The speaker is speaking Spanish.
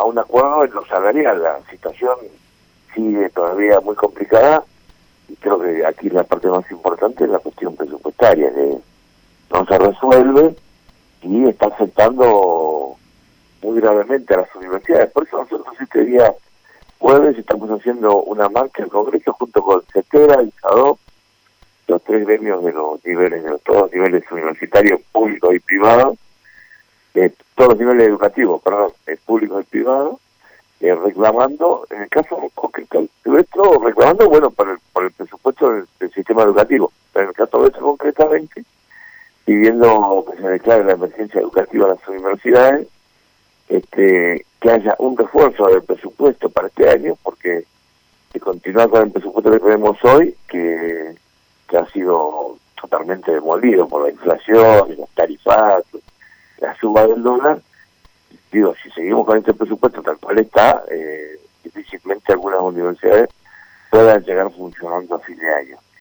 un acuerdo en lo salarial. La situación sigue todavía muy complicada y creo que aquí la parte más importante es la cuestión presupuestaria, que no se resuelve y está afectando muy gravemente a las universidades. Por eso nosotros este día jueves estamos haciendo una marcha en Congreso junto con CETERA y SADOP, los tres gremios de los niveles, de todos los niveles universitarios, públicos y privados, todos los niveles educativos, perdón, públicos y privados, reclamando, en el caso concreto nuestro, reclamando, bueno, por el presupuesto del sistema educativo, pero en el caso nuestro concretamente, pidiendo que se declare la emergencia educativa a las universidades, que haya un refuerzo del presupuesto para este año, porque de continuar con el presupuesto que tenemos hoy, que ha sido totalmente demolido por la inflación, los tarifazos, la suba del dólar. Digo, si seguimos con este presupuesto tal cual está, difícilmente algunas universidades puedan llegar funcionando a fin de año.